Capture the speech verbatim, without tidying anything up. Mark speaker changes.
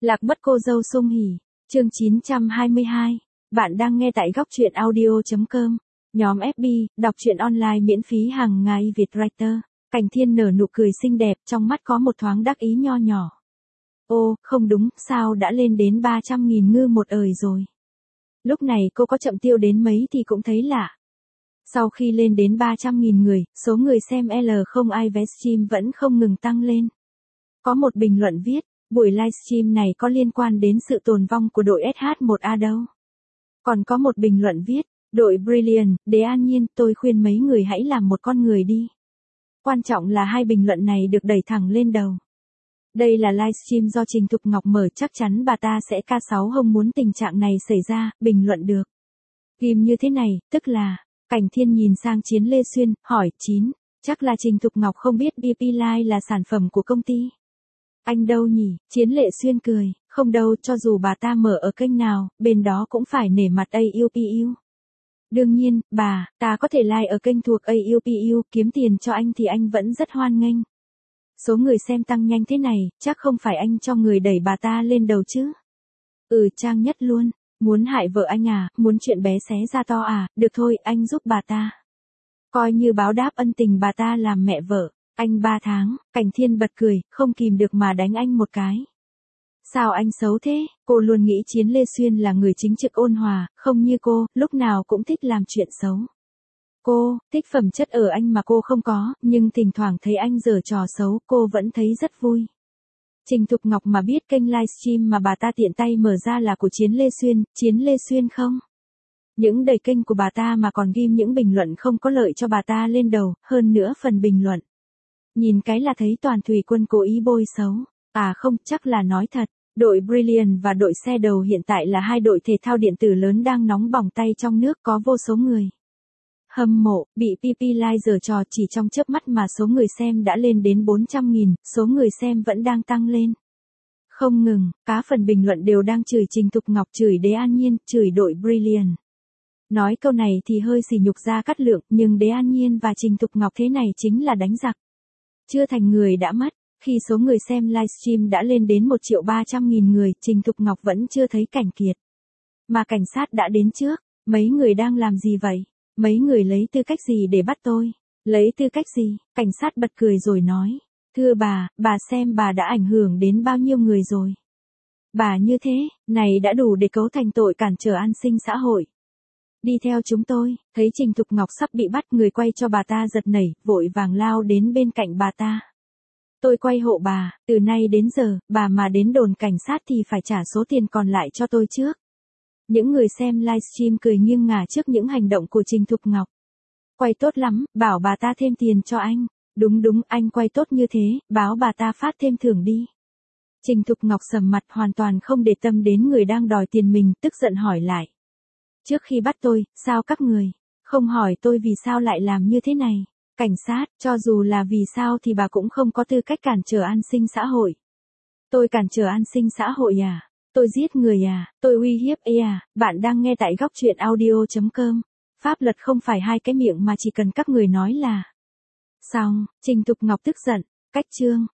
Speaker 1: Lạc mất cô dâu Sung Hỉ, chương chín trăm hai mươi hai. Bạn đang nghe tại góc truyện audio chấm com. Nhóm ép bê, đọc truyện online miễn phí hàng ngày Việt Writer. Cảnh Thiên nở nụ cười xinh đẹp, trong mắt có một thoáng đắc ý nho nhỏ. Ô, không đúng, sao đã lên đến ba trăm nghìn ngư một ời rồi. Lúc này cô có chậm tiêu đến mấy thì cũng thấy lạ. Sau khi lên đến ba trăm nghìn người, số người xem L không ai livestream vẫn không ngừng tăng lên. Có một bình luận viết, buổi livestream này có liên quan đến sự tồn vong của đội ét hát một A đâu. Còn có một bình luận viết, đội Brilliant, Đế An Nhiên, tôi khuyên mấy người hãy làm một con người đi. Quan trọng là hai bình luận này được đẩy thẳng lên đầu. Đây là livestream do Trình Thục Ngọc mở, chắc chắn bà ta sẽ ca sáu không muốn tình trạng này xảy ra, bình luận được. Ghim như thế này, tức là, Cảnh Thiên nhìn sang Chiến Lê Xuyên, hỏi, chín, chắc là Trình Thục Ngọc không biết bê pê Live là sản phẩm của công ty. Anh đâu nhỉ? Chiến Lệ Xuyên cười, không đâu, cho dù bà ta mở ở kênh nào, bên đó cũng phải nể mặt a u pê u. Đương nhiên, bà, ta có thể like ở kênh thuộc a u pê u, kiếm tiền cho anh thì anh vẫn rất hoan nghênh. Số người xem tăng nhanh thế này, chắc không phải anh cho người đẩy bà ta lên đầu chứ? Ừ, Trang Nhất luôn, muốn hại vợ anh à, muốn chuyện bé xé ra to à, được thôi, anh giúp bà ta. Coi như báo đáp ân tình bà ta làm mẹ vợ. Anh ba tháng, Cảnh Thiên bật cười, không kìm được mà đánh anh một cái. Sao anh xấu thế? Cô luôn nghĩ Chiến Lê Xuyên là người chính trực ôn hòa, không như cô, lúc nào cũng thích làm chuyện xấu. Cô, thích phẩm chất ở anh mà cô không có, nhưng thỉnh thoảng thấy anh giở trò xấu, cô vẫn thấy rất vui. Trình Thục Ngọc mà biết kênh livestream mà bà ta tiện tay mở ra là của Chiến Lê Xuyên, Chiến Lê Xuyên không? Những đầy kênh của bà ta mà còn ghim những bình luận không có lợi cho bà ta lên đầu, hơn nữa phần bình luận. Nhìn cái là thấy toàn thủy quân cố ý bôi xấu. À không, chắc là nói thật. Đội Brilliant và đội xe đầu hiện tại là hai đội thể thao điện tử lớn đang nóng bỏng tay trong nước, có vô số người hâm mộ, bị pê pê Live giở trò, chỉ trong chớp mắt mà số người xem đã lên đến bốn trăm nghìn, số người xem vẫn đang tăng lên. Không ngừng, cá phần bình luận đều đang chửi Trình Thục Ngọc, chửi Đế An Nhiên, chửi đội Brilliant. Nói câu này thì hơi sỉ nhục Gia Cát Lượng, nhưng Đế An Nhiên và Trình Thục Ngọc thế này chính là đánh giặc. Chưa thành người đã mất, khi số người xem livestream đã lên đến một triệu ba trăm nghìn người, Trình Thục Ngọc vẫn chưa thấy Cảnh Kiệt. Mà cảnh sát đã đến trước, mấy người đang làm gì vậy? Mấy người lấy tư cách gì để bắt tôi? Lấy tư cách gì? Cảnh sát bật cười rồi nói, thưa bà, bà xem bà đã ảnh hưởng đến bao nhiêu người rồi. Bà như thế, này đã đủ để cấu thành tội cản trở an sinh xã hội. Đi theo chúng tôi, thấy Trình Thục Ngọc sắp bị bắt, người quay cho bà ta giật nảy, vội vàng lao đến bên cạnh bà ta. Tôi quay hộ bà, từ nay đến giờ, bà mà đến đồn cảnh sát thì phải trả số tiền còn lại cho tôi trước. Những người xem livestream cười nghiêng ngả trước những hành động của Trình Thục Ngọc. Quay tốt lắm, bảo bà ta thêm tiền cho anh. Đúng đúng, anh quay tốt như thế, báo bà ta phát thêm thưởng đi. Trình Thục Ngọc sầm mặt, hoàn toàn không để tâm đến người đang đòi tiền mình, tức giận hỏi lại. Trước khi bắt tôi, sao các người không hỏi tôi vì sao lại làm như thế này? Cảnh sát, cho dù là vì sao thì bà cũng không có tư cách cản trở an sinh xã hội. Tôi cản trở an sinh xã hội à? Tôi giết người à? Tôi uy hiếp ê à? Bạn đang nghe tại góc truyện audio chấm com. Pháp luật không phải hai cái miệng mà chỉ cần các người nói là. Xong, Trình Thục Ngọc tức giận, cách chương.